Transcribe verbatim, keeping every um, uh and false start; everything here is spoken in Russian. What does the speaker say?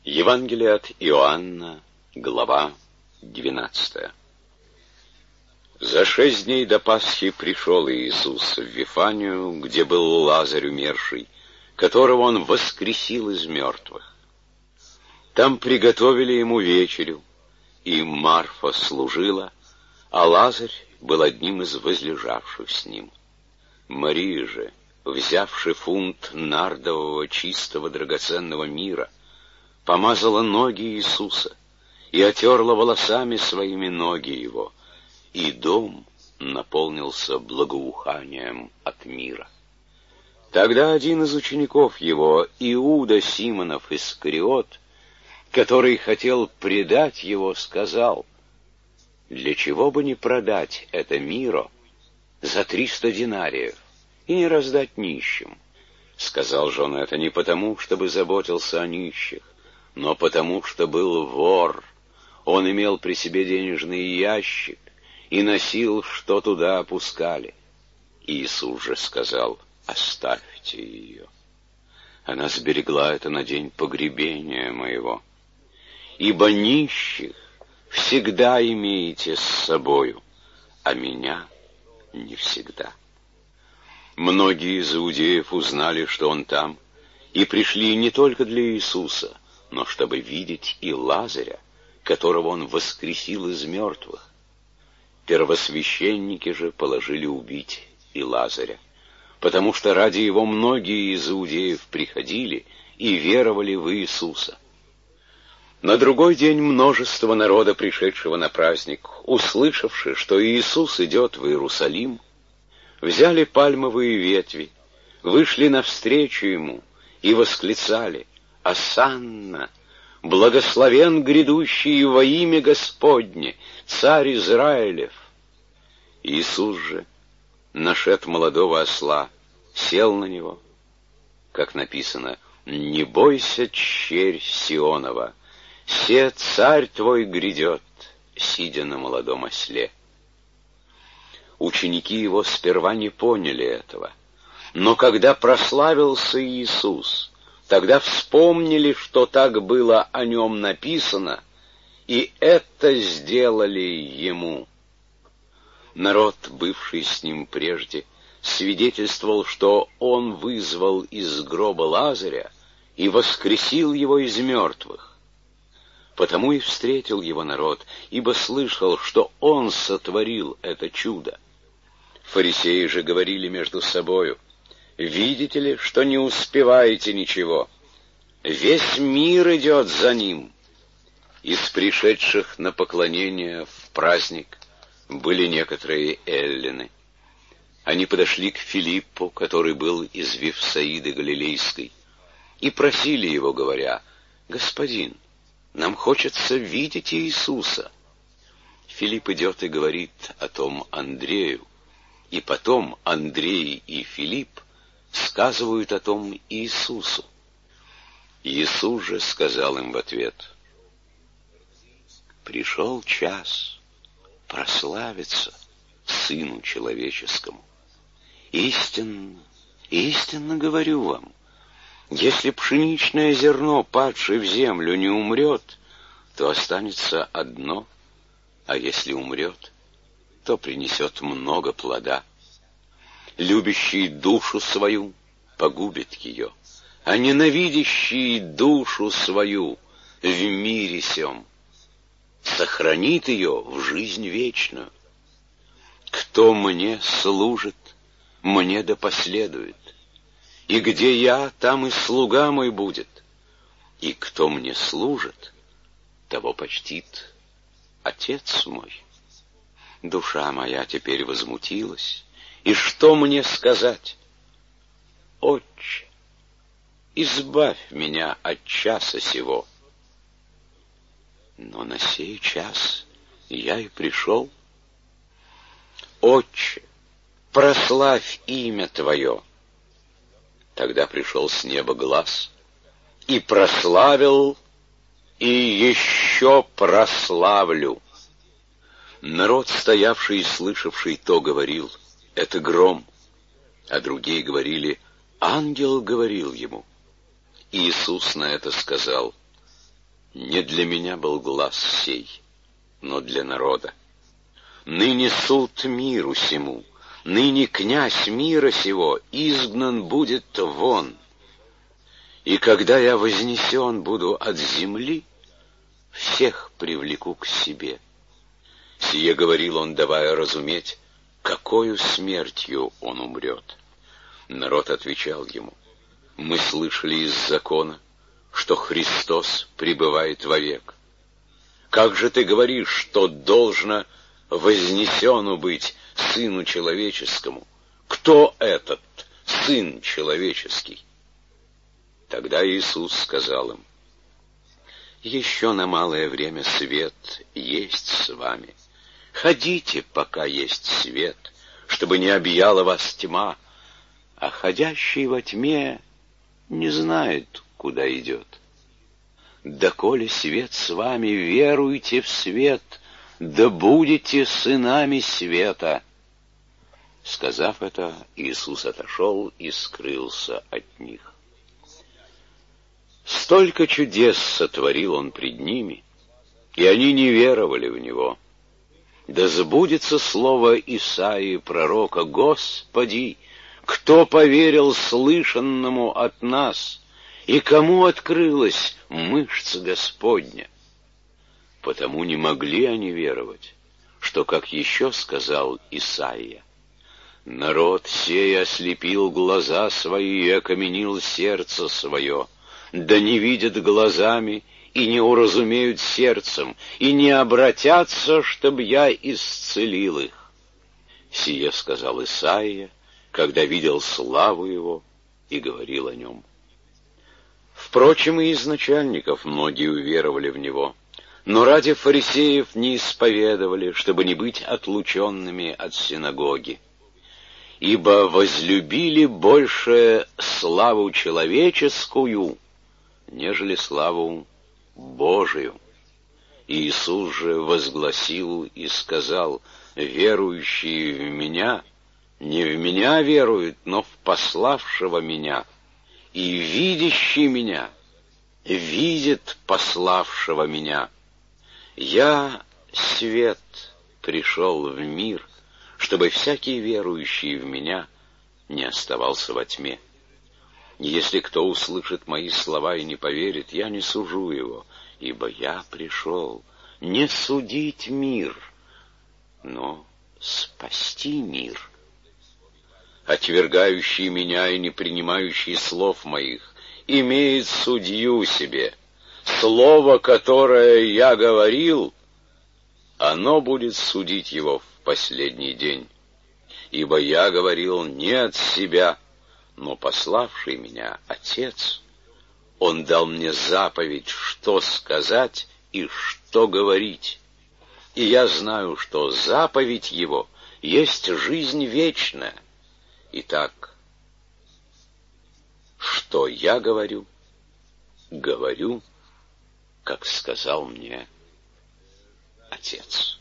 Евангелие от Иоанна, глава двенадцатая. За шесть дней до Пасхи пришел Иисус в Вифанию, где был Лазарь умерший, которого Он воскресил из мертвых. Там приготовили Ему вечерю, и Марфа служила, а Лазарь был одним из возлежавших с Ним. Мария же, взявши фунт нардового чистого драгоценного мира, помазала ноги Иисуса и отерла волосами своими ноги Его, и дом наполнился благоуханием от мира. Тогда один из учеников Его, Иуда Симонов Искариот, который хотел предать Его, сказал: «Для чего бы не продать это миро за триста динариев и не раздать нищим?» Сказал же он это не потому, чтобы заботился о нищих, но потому, что был вор. Он имел при себе денежный ящик и носил, что туда опускали. Иисус же сказал: «Оставьте ее. Она сберегла это на день погребения моего. Ибо нищих всегда имеете с собою, а меня не всегда». Многие из иудеев узнали, что он там, и пришли не только для Иисуса, но чтобы видеть и Лазаря, которого он воскресил из мертвых. Первосвященники же положили убить и Лазаря, потому что ради его многие из иудеев приходили и веровали в Иисуса. На другой день множество народа, пришедшего на праздник, услышавши, что Иисус идет в Иерусалим, взяли пальмовые ветви, вышли навстречу Ему и восклицали: «Осанна! Благословен грядущий во имя Господне, Царь Израилев!» Иисус же, нашед молодого осла, сел на него, как написано: «Не бойся, черь Сионова, се царь твой грядет, сидя на молодом осле». Ученики Его сперва не поняли этого, но когда прославился Иисус, тогда вспомнили, что так было о Нем написано, и это сделали Ему. Народ, бывший с Ним прежде, свидетельствовал, что Он вызвал из гроба Лазаря и воскресил его из мертвых. Потому и встретил Его народ, ибо слышал, что Он сотворил это чудо. Фарисеи же говорили между собою: «Видите ли, что не успеваете ничего? Весь мир идет за Ним». Из пришедших на поклонение в праздник были некоторые эллины. Они подошли к Филиппу, который был из Вифсаиды Галилейской, и просили его, говоря: «Господин, нам хочется видеть Иисуса». Филипп идет и говорит о том Андрею, и потом Андрей и Филипп сказывают о том Иисусу. Иисус же сказал им в ответ: «Пришел час прославиться Сыну Человеческому. Истинно, истинно говорю вам, если пшеничное зерно, падшее в землю, не умрет, то останется одно, а если умрет, то принесет много плода. Любящий душу свою погубит ее, а ненавидящий душу свою в мире сем сохранит ее в жизнь вечную. Кто мне служит, мне да последует, и где я, там и слуга мой будет, и кто мне служит, того почтит Отец мой». Душа моя теперь возмутилась, и что мне сказать? Отче, избавь меня от часа сего. Но на сей час я и пришел. Отче, прославь имя Твое. Тогда пришел с неба глас, и прославил, и еще прославлю. Народ, стоявший и слышавший то, говорил: «Это гром», а другие говорили: «Ангел говорил ему». Иисус на это сказал: Не для меня был глас сей, но для народа. Ныне суд миру сему, ныне князь мира сего изгнан будет вон. И когда я вознесен буду от земли, всех привлеку к себе. Сие говорил он, давая разуметь, какою смертью он умрет. Народ отвечал ему: мы слышали из закона, что Христос пребывает вовек. Как же ты говоришь, что должно вознесену быть Сыну Человеческому? Кто этот Сын Человеческий? Тогда Иисус сказал им: еще на малое время свет есть с вами. Ходите, пока есть свет, чтобы не объяла вас тьма, а ходящий во тьме не знает, куда идет. Доколе свет с вами, веруйте в свет, да будете сынами света. Сказав это, Иисус отошел и скрылся от них. Столько чудес сотворил он пред ними, и они не веровали в него. Да сбудется слово Исаии пророка: Господи, кто поверил слышанному от нас, и кому открылась мышца Господня? Потому не могли они веровать, что, как еще сказал Исаия: народ сей ослепил глаза свои и окаменил сердце свое, да не видят глазами и не уразумеют сердцем, и не обратятся, чтоб я исцелил их. Сие сказал Исаия, когда видел славу его и говорил о нем. Впрочем, и из начальников многие уверовали в него, но ради фарисеев не исповедовали, чтобы не быть отлученными от синагоги. Ибо возлюбили больше славу человеческую, нежели славу Божию. Иисус же возгласил и сказал: верующие в Меня не в Меня веруют, но в пославшего Меня, и видящий Меня видит пославшего Меня. Я свет пришел в мир, чтобы всякий верующий в Меня не оставался во тьме. Если кто услышит мои слова и не поверит, я не сужу его, ибо я пришел не судить мир, но спасти мир. Отвергающий меня и не принимающий слов моих имеет судью себе. Слово, которое я говорил, оно будет судить его в последний день. Ибо я говорил не от себя, но пославший меня Отец, Он дал мне заповедь, что сказать и что говорить. И я знаю, что заповедь Его есть жизнь вечная. Итак, что я говорю, говорю, как сказал мне Отец.